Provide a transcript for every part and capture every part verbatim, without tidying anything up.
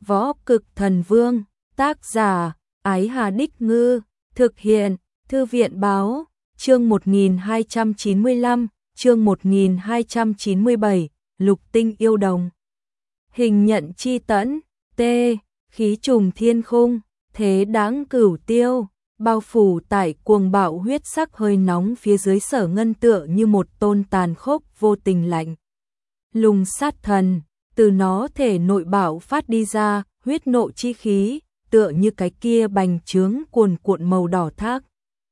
Võ Cực Thần Vương, tác giả, Ái Hà Đích Ngư, thực hiện, Thư viện Báo, chương một nghìn hai trăm chín mươi lăm, chương một nghìn hai trăm chín mươi bảy, Lục Tinh Yêu Đồng. Hình nhận chi tẫn, T, khí trùng thiên khung, thế đáng cửu tiêu, bao phủ tại cuồng bạo huyết sắc hơi nóng phía dưới Sở Ngân tựa như một tôn tàn khốc vô tình lạnh lùng sát thần, từ nó thể nội bạo phát đi ra, huyết nộ chi khí, tựa như cái kia bành trướng cuồn cuộn màu đỏ thác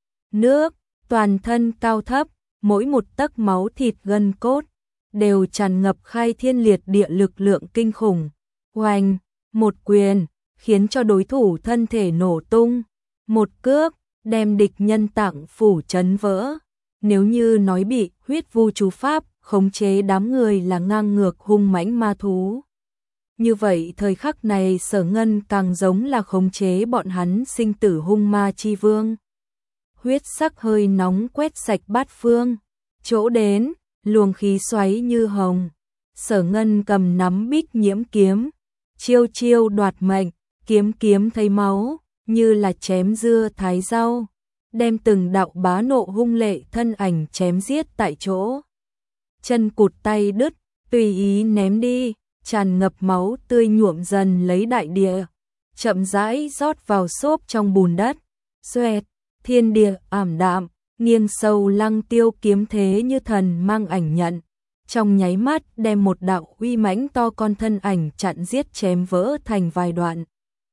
nước, toàn thân cao thấp, mỗi một tấc máu thịt gân cốt đều tràn ngập khai thiên liệt địa lực lượng kinh khủng. Oanh, một quyền khiến cho đối thủ thân thể nổ tung, một cước đem địch nhân tạng phủ chấn vỡ. Nếu như nói bị huyết vu chú pháp khống chế đám người là ngang ngược hung mãnh ma thú, như vậy thời khắc này Sở Ngân càng giống là khống chế bọn hắn sinh tử hung ma chi vương. Huyết sắc hơi nóng quét sạch bát phương, chỗ đến, luồng khí xoáy như hồng. Sở Ngân cầm nắm bích nhiễm kiếm, chiêu chiêu đoạt mệnh, kiếm kiếm thấy máu, như là chém dưa thái rau, đem từng đạo bá nộ hung lệ thân ảnh chém giết tại chỗ. Chân cụt tay đứt, tùy ý ném đi, tràn ngập máu tươi nhuộm dần lấy đại địa, chậm rãi rót vào xốp trong bùn đất. Xoẹt, thiên địa ảm đạm, nghiêng sâu Lăng Tiêu kiếm thế như thần mang ảnh nhận, trong nháy mắt đem một đạo uy mãnh to con thân ảnh chặn giết chém vỡ thành vài đoạn.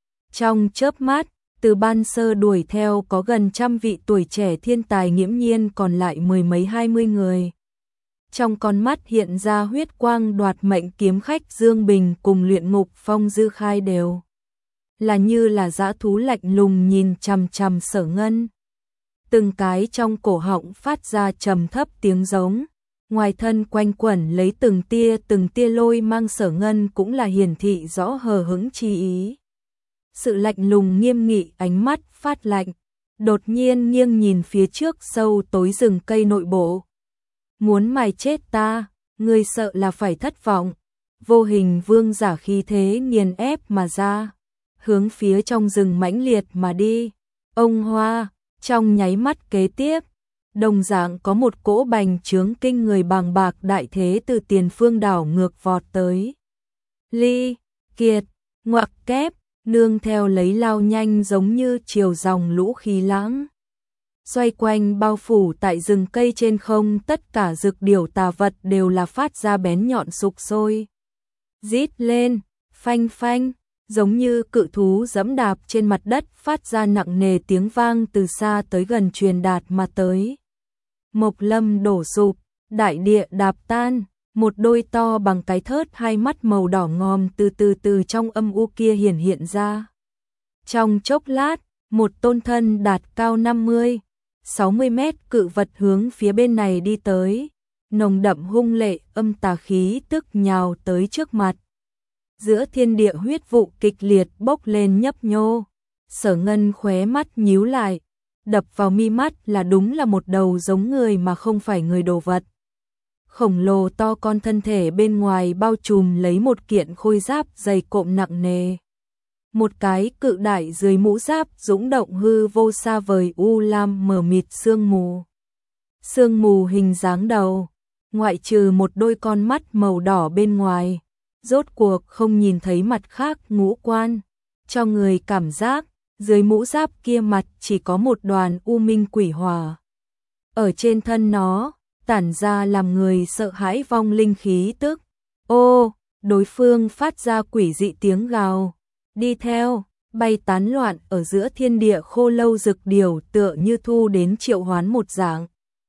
Trong chớp mắt, từ ban sơ đuổi theo có gần trăm vị tuổi trẻ thiên tài nghiễm nhiên còn lại mười mấy hai mươi người. Trong con mắt hiện ra huyết quang đoạt mệnh kiếm khách Dương Bình cùng luyện ngục phong Dư Khai đều là như là dã thú lạnh lùng nhìn chằm chằm Sở Ngân. Từng cái trong cổ họng phát ra trầm thấp tiếng giống, ngoài thân quanh quẩn lấy từng tia từng tia lôi mang. Sở Ngân cũng là hiển thị rõ hờ hững chi ý. Sự lạnh lùng nghiêm nghị, ánh mắt phát lạnh, đột nhiên nghiêng nhìn phía trước sâu tối rừng cây nội bộ. Muốn mài chết ta, ngươi sợ là phải thất vọng. Vô hình vương giả khí thế nghiền ép mà ra, hướng phía trong rừng mãnh liệt mà đi. Ông Hoa, trong nháy mắt kế tiếp, đồng dạng có một cỗ bành trướng kinh người bàng bạc đại thế từ tiền phương đảo ngược vọt tới. Ly, Kiệt, ngoặc kép, nương theo lấy lao nhanh giống như chiều dòng lũ khí lãng. Xoay quanh bao phủ tại rừng cây trên không, tất cả dược điểu tà vật đều là phát ra bén nhọn sục sôi. Rít lên, phanh phanh, giống như cự thú giẫm đạp trên mặt đất, phát ra nặng nề tiếng vang từ xa tới gần truyền đạt mà tới. Mộc lâm đổ sụp, đại địa đạp tan, một đôi to bằng cái thớt hai mắt màu đỏ ngòm từ từ từ trong âm u kia hiển hiện ra. Trong chốc lát, một tôn thân đạt cao năm mươi, sáu mươi mét cự vật hướng phía bên này đi tới, nồng đậm hung lệ âm tà khí tức nhào tới trước mặt. Giữa thiên địa huyết vụ kịch liệt bốc lên nhấp nhô. Sở Ngân khóe mắt nhíu lại, đập vào mi mắt là đúng là một đầu giống người mà không phải người đồ vật. Khổng lồ to con thân thể bên ngoài bao trùm lấy một kiện khôi giáp dày cộm nặng nề. Một cái cự đại dưới mũ giáp dũng động hư vô xa vời u lam mờ mịt sương mù. Sương mù hình dáng đầu, ngoại trừ một đôi con mắt màu đỏ bên ngoài, rốt cuộc không nhìn thấy mặt khác ngũ quan, cho người cảm giác dưới mũ giáp kia mặt chỉ có một đoàn u minh quỷ hỏa. Ở trên thân nó, tản ra làm người sợ hãi vong linh khí tức. Ô, đối phương phát ra quỷ dị tiếng gào, đi theo, bay tán loạn ở giữa thiên địa khô lâu dược điểu tựa như thu đến triệu hoán một dạng.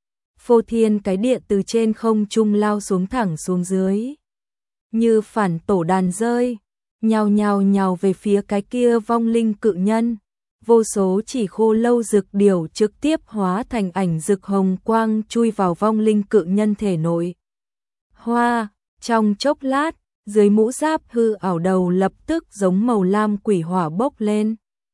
Phô thiên cái địa từ trên không trung lao xuống thẳng xuống dưới, như phản tổ đàn rơi, nhào nhào nhào về phía cái kia vong linh cự nhân. Vô số chỉ khô lâu dược điểu trực tiếp hóa thành ảnh rực hồng quang chui vào vong linh cự nhân thể nội. Hoa, trong chốc lát, dưới mũ giáp hư ảo đầu lập tức giống màu lam quỷ hỏa bốc lên.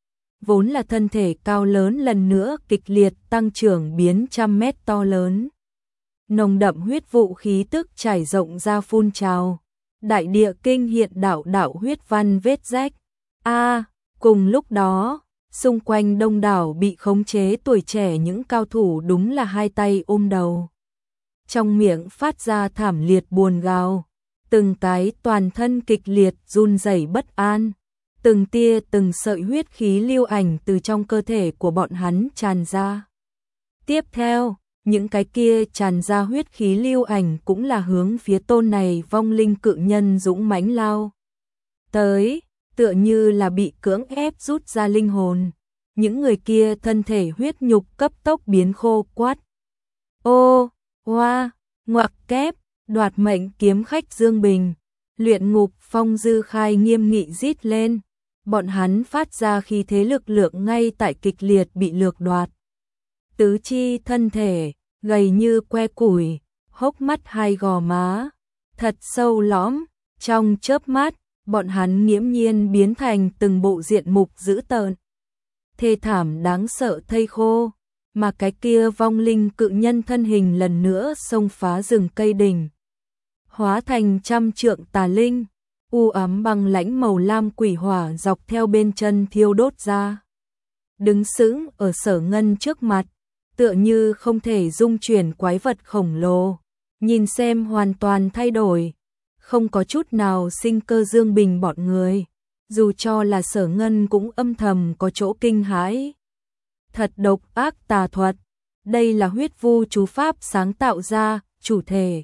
Vốn là thân thể cao lớn lần nữa kịch liệt tăng trưởng biến trăm mét to lớn. Nồng đậm huyết vụ khí tức trải rộng ra phun trào. Đại địa kinh hiện đạo đạo huyết văn vết rách, A, cùng lúc đó, xung quanh đông đảo bị khống chế tuổi trẻ những cao thủ đúng là hai tay ôm đầu. Trong miệng phát ra thảm liệt buồn gào, từng cái toàn thân kịch liệt run rẩy bất an, từng tia từng sợi huyết khí lưu ảnh từ trong cơ thể của bọn hắn tràn ra. Tiếp theo, những cái kia tràn ra huyết khí lưu ảnh cũng là hướng phía tôn này vong linh cự nhân dũng mãnh lao tới, tựa như là bị cưỡng ép rút ra linh hồn. Những người kia thân thể huyết nhục cấp tốc biến khô quát. Ô, hoa, ngoặc kép, đoạt mệnh kiếm khách Dương Bình, luyện ngục phong dư khai nghiêm nghị rít lên. Bọn hắn phát ra khí thế lực lượng ngay tại kịch liệt bị lược đoạt. Tứ chi thân thể, gầy như que củi, hốc mắt hai gò má, thật sâu lõm, trong chớp mắt, bọn hắn nghiễm nhiên biến thành từng bộ diện mục dữ tợn. Thê thảm đáng sợ thây khô, mà cái kia vong linh cự nhân thân hình lần nữa xông phá rừng cây đỉnh. Hóa thành trăm trượng tà linh, u ám băng lãnh màu lam quỷ hỏa dọc theo bên chân thiêu đốt ra. Đứng sững ở Sở Ngân trước mặt, tựa như không thể dung chuyển quái vật khổng lồ, nhìn xem hoàn toàn thay đổi, không có chút nào sinh cơ Dương Bình bọn người, dù cho là Sở Ngân cũng âm thầm có chỗ kinh hãi. Thật độc ác tà thuật, đây là huyết vu chú pháp sáng tạo ra, chủ thể.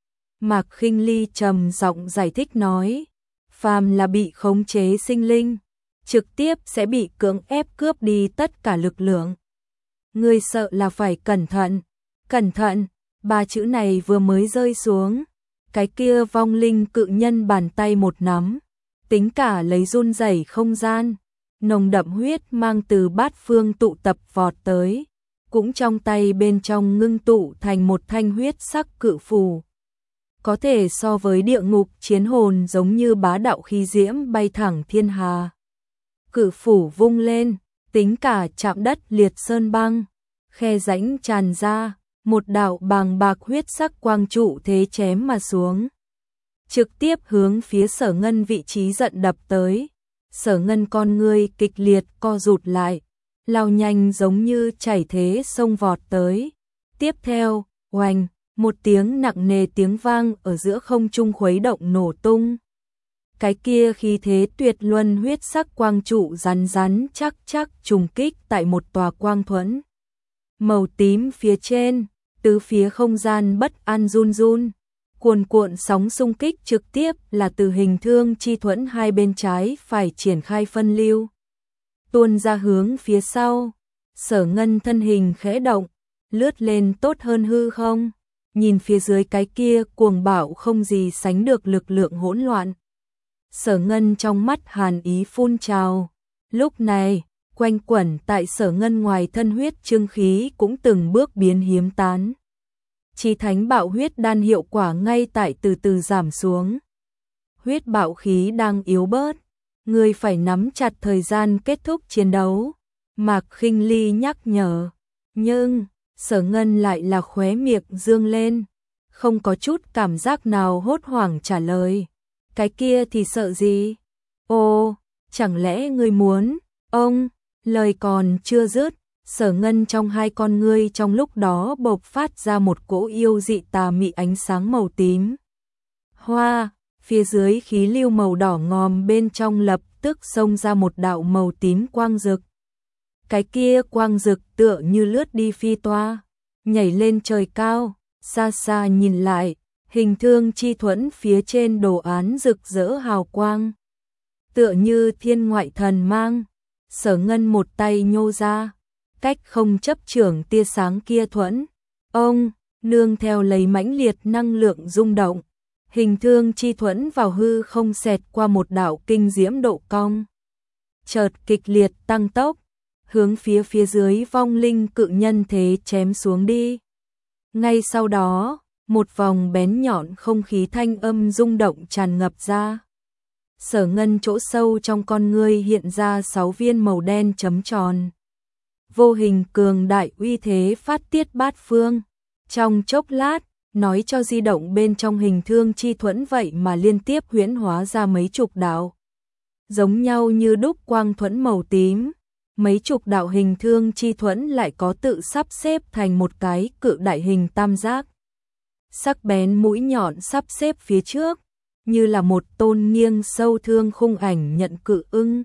Mạc Khinh Ly trầm giọng giải thích nói, phàm là bị khống chế sinh linh, trực tiếp sẽ bị cưỡng ép cướp đi tất cả lực lượng. Ngươi sợ là phải cẩn thận, cẩn thận, ba chữ này vừa mới rơi xuống, cái kia vong linh cự nhân bàn tay một nắm, tính cả lấy run rẩy không gian, nồng đậm huyết mang từ bát phương tụ tập vọt tới, cũng trong tay bên trong ngưng tụ thành một thanh huyết sắc cự phù. Có thể so với địa ngục chiến hồn giống như bá đạo khí diễm bay thẳng thiên hà. Cự phủ vung lên, tính cả chạm đất liệt sơn băng, khe rãnh tràn ra, một đạo bàng bạc huyết sắc quang trụ thế chém mà xuống. Trực tiếp hướng phía Sở Ngân vị trí giận đập tới. Sở Ngân con ngươi kịch liệt co rụt lại, lao nhanh giống như chảy thế sông vọt tới. Tiếp theo, oanh, một tiếng nặng nề tiếng vang ở giữa không trung khuấy động nổ tung. Cái kia khí thế tuyệt luân huyết sắc quang trụ rắn rắn chắc chắc trùng kích tại một tòa quang thuẫn màu tím phía trên, tứ phía không gian bất an run run, cuồn cuộn sóng xung kích trực tiếp là từ hình thương chi thuẫn hai bên trái phải triển khai phân lưu, tuôn ra hướng phía sau. Sở Ngân thân hình khẽ động, lướt lên tốt hơn hư không, nhìn phía dưới cái kia cuồng bạo không gì sánh được lực lượng hỗn loạn. Sở Ngân trong mắt hàn ý phun trào, lúc này, quanh quẩn tại Sở Ngân ngoài thân huyết trương khí cũng từng bước biến hiếm tán. Chí thánh bạo huyết đan hiệu quả ngay tại từ từ giảm xuống. Huyết bạo khí đang yếu bớt, người phải nắm chặt thời gian kết thúc chiến đấu. Mạc Khinh Ly nhắc nhở, nhưng Sở Ngân lại là khóe miệng dương lên, không có chút cảm giác nào hốt hoảng trả lời. Cái kia thì sợ gì? Ồ, chẳng lẽ ngươi muốn, ông, lời còn chưa dứt, Sở Ngân trong hai con ngươi trong lúc đó bộc phát ra một cỗ yêu dị tà mị ánh sáng màu tím. Hoa, phía dưới khí lưu màu đỏ ngòm bên trong lập tức xông ra một đạo màu tím quang rực. Cái kia quang rực tựa như lướt đi phi toa, nhảy lên trời cao, xa xa nhìn lại, hình thương chi thuẫn phía trên đồ án rực rỡ hào quang. Tựa như thiên ngoại thần mang, Sở Ngân một tay nhô ra, cách không chấp trưởng tia sáng kia thuẫn. Ông, nương theo lấy mãnh liệt năng lượng rung động, hình thương chi thuẫn vào hư không xẹt qua một đạo kinh diễm độ cong. Chợt kịch liệt tăng tốc, hướng phía phía dưới vong linh cự nhân thế chém xuống đi. Ngay sau đó, một vòng bén nhọn không khí thanh âm rung động tràn ngập ra. Sở Ngân chỗ sâu trong con ngươi hiện ra sáu viên màu đen chấm tròn. Vô hình cường đại uy thế phát tiết bát phương. Trong chốc lát, nói cho di động bên trong hình thương chi thuẫn vậy mà liên tiếp huyễn hóa ra mấy chục đạo giống nhau như đúc quang thuẫn màu tím. Mấy chục đạo hình thương chi thuẫn lại có tự sắp xếp thành một cái cự đại hình tam giác. Sắc bén mũi nhọn sắp xếp phía trước, như là một tôn nghiêng sâu thương khung ảnh nhận cự ưng.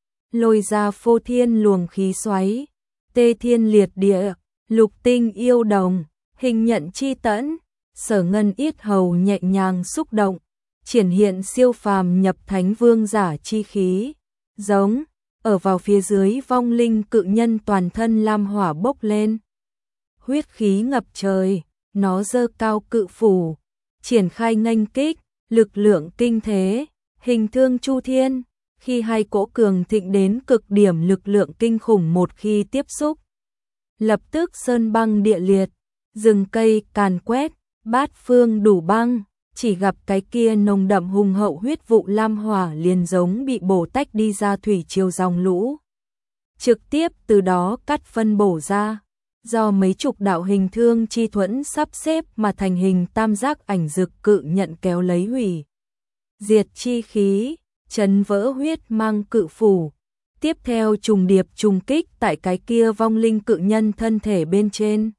Lôi ra phô thiên luồng khí xoáy, tê thiên liệt địa, lục tinh yêu đồng, hình nhận chi tẫn, Sở Ngân yết hầu nhẹ nhàng xúc động, triển hiện siêu phàm nhập thánh vương giả chi khí, giống ở vào phía dưới vong linh cự nhân toàn thân lam hỏa bốc lên. Huyết khí ngập trời, nó giơ cao cự phủ, triển khai nghênh kích, lực lượng kinh thế, hình thương chu thiên, khi hai cỗ cường thịnh đến cực điểm lực lượng kinh khủng một khi tiếp xúc. Lập tức sơn băng địa liệt, rừng cây càn quét, bát phương đủ băng, chỉ gặp cái kia nồng đậm hùng hậu huyết vụ lam hỏa liền giống bị bổ tách đi ra thủy triều dòng lũ. Trực tiếp từ đó cắt phân bổ ra, do mấy chục đạo hình thương chi thuẫn sắp xếp mà thành hình tam giác ảnh dực cự nhận kéo lấy hủy. Diệt chi khí, chấn vỡ huyết mang cự phủ, tiếp theo trùng điệp trùng kích tại cái kia vong linh cự nhân thân thể bên trên.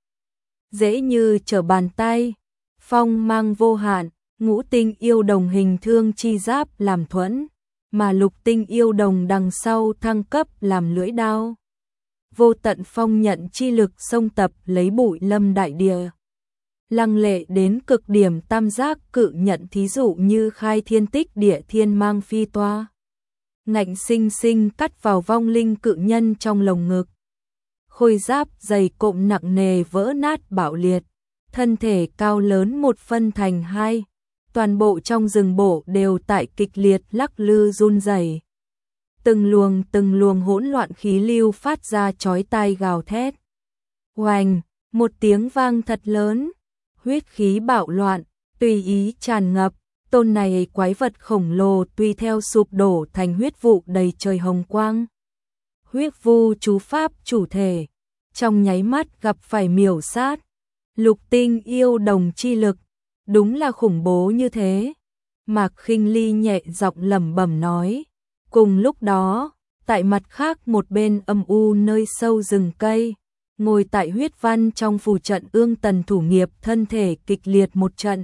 Dễ như trở bàn tay, phong mang vô hạn, ngũ tinh yêu đồng hình thương chi giáp làm thuẫn, mà lục tinh yêu đồng đằng sau thăng cấp làm lưỡi đao. Vô tận phong nhận chi lực xông tập lấy bụi lâm đại địa. Lăng lệ đến cực điểm tam giác cự nhận thí dụ như khai thiên tích địa thiên mang phi toa. Ngạnh sinh sinh cắt vào vong linh cự nhân trong lồng ngực. Khôi giáp dày cộm nặng nề vỡ nát bạo liệt, thân thể cao lớn một phân thành hai, toàn bộ trong rừng bộ đều tại kịch liệt lắc lư run rẩy. Từng luồng từng luồng hỗn loạn khí lưu phát ra chói tai gào thét. Oành, một tiếng vang thật lớn, huyết khí bạo loạn, tùy ý tràn ngập, tôn này quái vật khổng lồ tùy theo sụp đổ thành huyết vụ đầy trời hồng quang. Huyết vu chú pháp chủ thể, trong nháy mắt gặp phải miểu sát. Lục tinh yêu đồng chi lực, đúng là khủng bố như thế. Mạc Khinh Ly nhẹ giọng lẩm bẩm nói. Cùng lúc đó, tại mặt khác một bên âm u nơi sâu rừng cây, ngồi tại huyết văn trong phù trận ương tần thủ nghiệp thân thể kịch liệt một trận.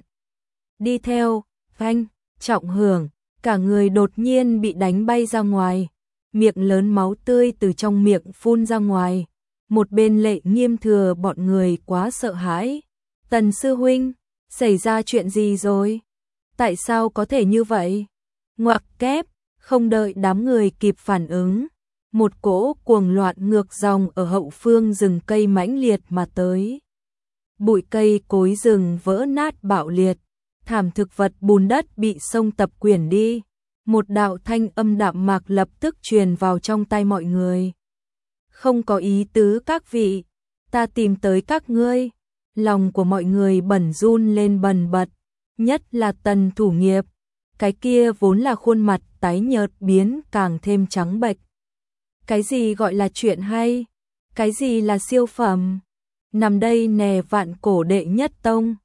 Đi theo, phanh, trọng hưởng, cả người đột nhiên bị đánh bay ra ngoài, miệng lớn máu tươi từ trong miệng phun ra ngoài. Một bên Lệ Nghiêm Thừa bọn người quá sợ hãi. Tần sư huynh, xảy ra chuyện gì rồi? Tại sao có thể như vậy? Ngoặc kép, không đợi đám người kịp phản ứng, một cỗ cuồng loạn ngược dòng ở hậu phương rừng cây mãnh liệt mà tới. Bụi cây cối rừng vỡ nát bạo liệt, thảm thực vật bùn đất bị sông tập quyển đi. Một đạo thanh âm đạm mạc lập tức truyền vào trong tai mọi người. Không có ý tứ các vị, ta tìm tới các ngươi. Lòng của mọi người bẩn run lên bần bật, nhất là Tần thủ nghiệp. Cái kia vốn là khuôn mặt tái nhợt biến càng thêm trắng bệch. Cái gì gọi là chuyện hay? Cái gì là siêu phẩm? Nằm đây nè vạn cổ đệ nhất tông,